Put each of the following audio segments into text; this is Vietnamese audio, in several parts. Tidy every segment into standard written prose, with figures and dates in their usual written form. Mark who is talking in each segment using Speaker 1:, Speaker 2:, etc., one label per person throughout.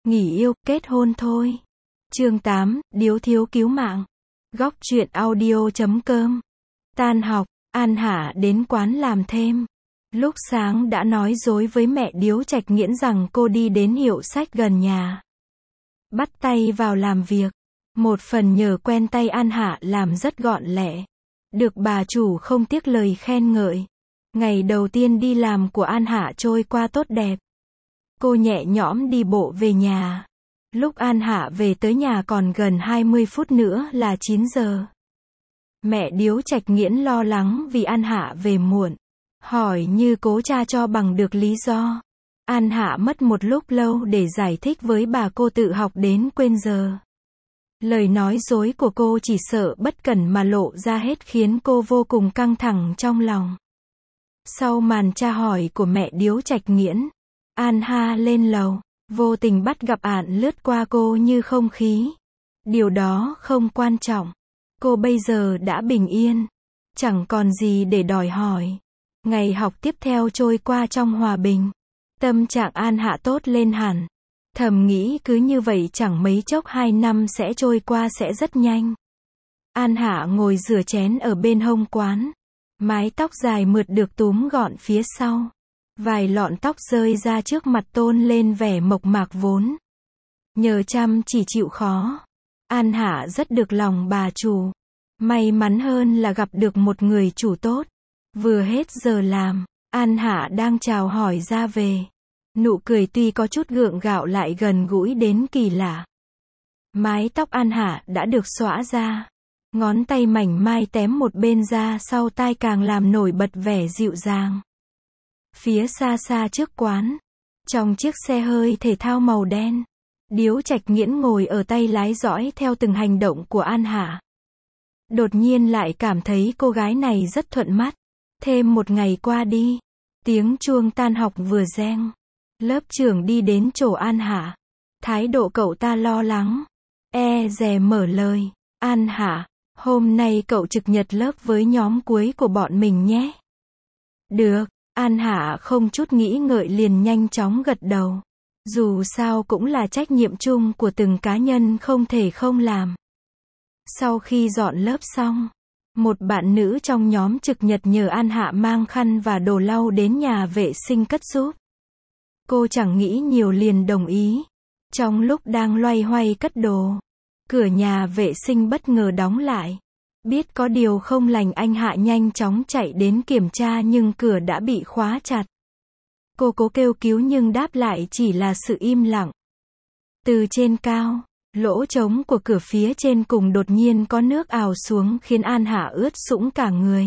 Speaker 1: nghỉ yêu, kết hôn thôi. Chương 8, điếu thiếu cứu mạng. Góc truyện audio.com. Tan học, An Hạ đến quán làm thêm. Lúc sáng đã nói dối với mẹ Điếu Trạch Nghiễn rằng cô đi đến hiệu sách gần nhà. Bắt tay vào làm việc. Một phần nhờ quen tay An Hạ làm rất gọn lẹ. Được bà chủ không tiếc lời khen ngợi. Ngày đầu tiên đi làm của An Hạ trôi qua tốt đẹp. Cô nhẹ nhõm đi bộ về nhà. Lúc An Hạ về tới nhà còn gần 20 phút nữa là 9 giờ. Mẹ Điếu Trạch Nghiễn lo lắng vì An Hạ về muộn. Hỏi như cố tra cho bằng được lý do. An Hạ mất một lúc lâu để giải thích với bà, cô tự học đến quên giờ. Lời nói dối của cô chỉ sợ bất cẩn mà lộ ra hết khiến cô vô cùng căng thẳng trong lòng. Sau màn tra hỏi của mẹ Điếu Trạch Nghiễn, An Hạ lên lầu, vô tình bắt gặp Ạn lướt qua cô như không khí. Điều đó không quan trọng. Cô bây giờ đã bình yên, chẳng còn gì để đòi hỏi. Ngày học tiếp theo trôi qua trong hòa bình. Tâm trạng An Hạ tốt lên hẳn. Thầm nghĩ cứ như vậy chẳng mấy chốc 2 năm sẽ trôi qua sẽ rất nhanh. An Hạ ngồi rửa chén ở bên hông quán. Mái tóc dài mượt được túm gọn phía sau. Vài lọn tóc rơi ra trước mặt tôn lên vẻ mộc mạc vốn. Nhờ chăm chỉ chịu khó. An Hạ rất được lòng bà chủ. May mắn hơn là gặp được một người chủ tốt. Vừa hết giờ làm, An Hạ đang chào hỏi ra về. Nụ cười tuy có chút gượng gạo lại gần gũi đến kỳ lạ. Mái tóc An Hạ đã được xõa ra. Ngón tay mảnh mai tém một bên ra sau tai càng làm nổi bật vẻ dịu dàng. Phía xa xa trước quán, trong chiếc xe hơi thể thao màu đen, Điếu Trạch Nghiễn ngồi ở tay lái dõi theo từng hành động của An Hạ. Đột nhiên lại cảm thấy cô gái này rất thuận mắt. Thêm một ngày qua đi, tiếng chuông tan học vừa reng. Lớp trưởng đi đến chỗ An Hạ. Thái độ cậu ta lo lắng. Dè mở lời. An Hạ, hôm nay cậu trực nhật lớp với nhóm cuối của bọn mình nhé. Được, An Hạ không chút nghĩ ngợi liền nhanh chóng gật đầu. Dù sao cũng là trách nhiệm chung của từng cá nhân không thể không làm. Sau khi dọn lớp xong, một bạn nữ trong nhóm trực nhật nhờ An Hạ mang khăn và đồ lau đến nhà vệ sinh cất giúp. Cô chẳng nghĩ nhiều liền đồng ý. Trong lúc đang loay hoay cất đồ, cửa nhà vệ sinh bất ngờ đóng lại. Biết có điều không lành anh Hạ nhanh chóng chạy đến kiểm tra nhưng cửa đã bị khóa chặt. Cô cố kêu cứu nhưng đáp lại chỉ là sự im lặng. Từ trên cao, lỗ trống của cửa phía trên cùng đột nhiên có nước ào xuống khiến An Hạ ướt sũng cả người.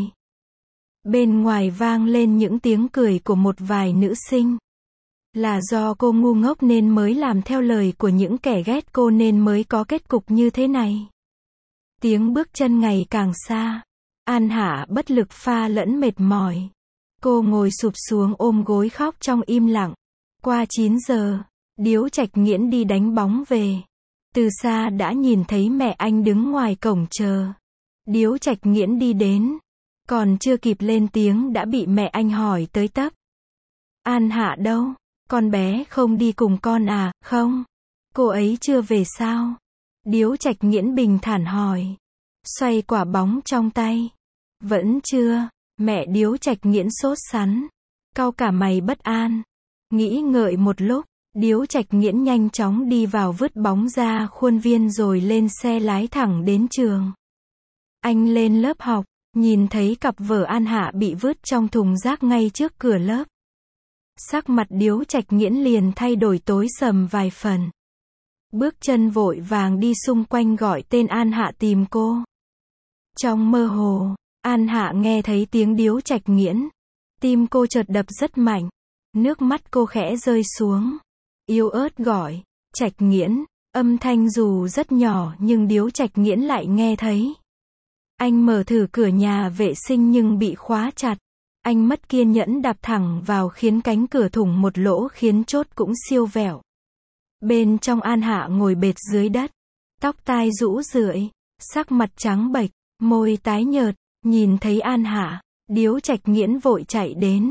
Speaker 1: Bên ngoài vang lên những tiếng cười của một vài nữ sinh. Là do cô ngu ngốc nên mới làm theo lời của những kẻ ghét cô nên mới có kết cục như thế này. Tiếng bước chân ngày càng xa. An Hạ bất lực pha lẫn mệt mỏi. Cô ngồi sụp xuống ôm gối khóc trong im lặng. Qua 9 giờ, Điếu Trạch Nghiễn đi đánh bóng về. Từ xa đã nhìn thấy mẹ anh đứng ngoài cổng chờ. Điếu Trạch Nghiễn đi đến. Còn chưa kịp lên tiếng đã bị mẹ anh hỏi tới tấp. An Hạ đâu? Con bé không đi cùng con à? Không. Cô ấy chưa về sao? Điếu Trạch Nghiễn bình thản hỏi. Xoay quả bóng trong tay. Vẫn chưa. Mẹ Điếu Trạch Nghiễn sốt sắng. Cau cả mày bất an. Nghĩ ngợi một lúc, Điếu Trạch Nghiễn nhanh chóng đi vào vứt bóng ra khuôn viên rồi lên xe lái thẳng đến trường. Anh lên lớp học, nhìn thấy cặp vở An Hạ bị vứt trong thùng rác ngay trước cửa lớp. Sắc mặt Điếu Trạch Nghiễn liền thay đổi tối sầm vài phần. Bước chân vội vàng đi xung quanh gọi tên An Hạ tìm cô. Trong mơ hồ, An Hạ nghe thấy tiếng Điếu Trạch Nghiễn. Tim cô chợt đập rất mạnh. Nước mắt cô khẽ rơi xuống. Yếu ớt gọi, Trạch Nghiễn. Âm thanh dù rất nhỏ nhưng Điếu Trạch Nghiễn lại nghe thấy. Anh mở thử cửa nhà vệ sinh nhưng bị khóa chặt. Anh mất kiên nhẫn đạp thẳng vào khiến cánh cửa thủng một lỗ khiến chốt cũng siêu vẹo. Bên trong An Hạ ngồi bệt dưới đất. Tóc tai rũ rượi, sắc mặt trắng bệch, môi tái nhợt. Nhìn thấy An Hạ, Điếu Trạch Nghiễn vội chạy đến.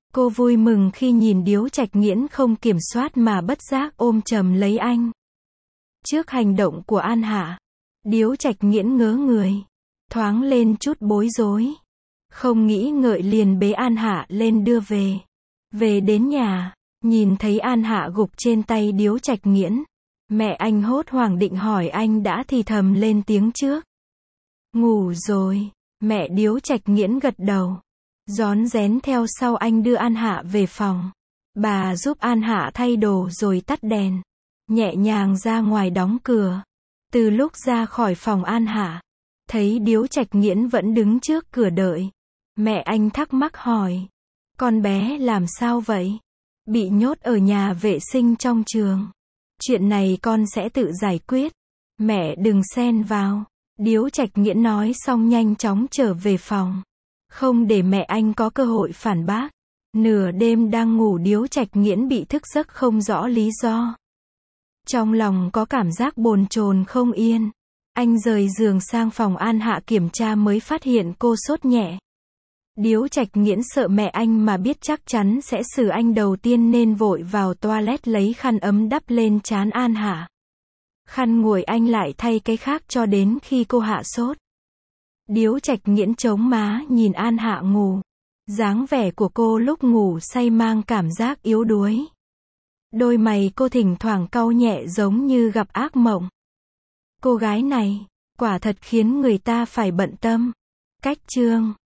Speaker 1: Cô vui mừng khi nhìn Điếu Trạch Nghiễn không kiểm soát mà bất giác ôm chầm lấy anh. Trước hành động của An Hạ, Điếu Trạch Nghiễn ngớ người, thoáng lên chút bối rối. Không nghĩ ngợi liền bế An Hạ lên đưa về. Về đến nhà, nhìn thấy An Hạ gục trên tay Điếu Trạch Nghiễn. Mẹ anh hốt hoảng định hỏi anh đã thì thầm lên tiếng trước. Ngủ rồi, mẹ Điếu Trạch Nghiễn gật đầu. Rón rén theo sau anh đưa An Hạ về phòng. Bà giúp An Hạ thay đồ rồi tắt đèn. Nhẹ nhàng ra ngoài đóng cửa. Từ lúc ra khỏi phòng An Hạ, thấy Điếu Trạch Nghiễn vẫn đứng trước cửa đợi. Mẹ anh thắc mắc hỏi. Con bé làm sao vậy? Bị nhốt ở nhà vệ sinh trong trường. Chuyện này con sẽ tự giải quyết. Mẹ đừng xen vào. Điếu Trạch Nghiễn nói xong nhanh chóng trở về phòng. Không để mẹ anh có cơ hội phản bác. Nửa đêm đang ngủ Điếu Trạch Nghiễn bị thức giấc không rõ lý do. Trong lòng có cảm giác bồn chồn không yên. Anh rời giường sang phòng An Hạ kiểm tra mới phát hiện cô sốt nhẹ. Điếu Trạch Nghiễn sợ mẹ anh mà biết chắc chắn sẽ xử anh đầu tiên nên vội vào toilet lấy khăn ấm đắp lên trán An Hạ. Khăn nguội anh lại thay cái khác cho đến khi cô hạ sốt. Điếu Trạch Nghiễn chống má nhìn An Hạ ngủ. Dáng vẻ của cô lúc ngủ say mang cảm giác yếu đuối. Đôi mày cô thỉnh thoảng cau nhẹ giống như gặp ác mộng. Cô gái này, quả thật khiến người ta phải bận tâm. Cách chương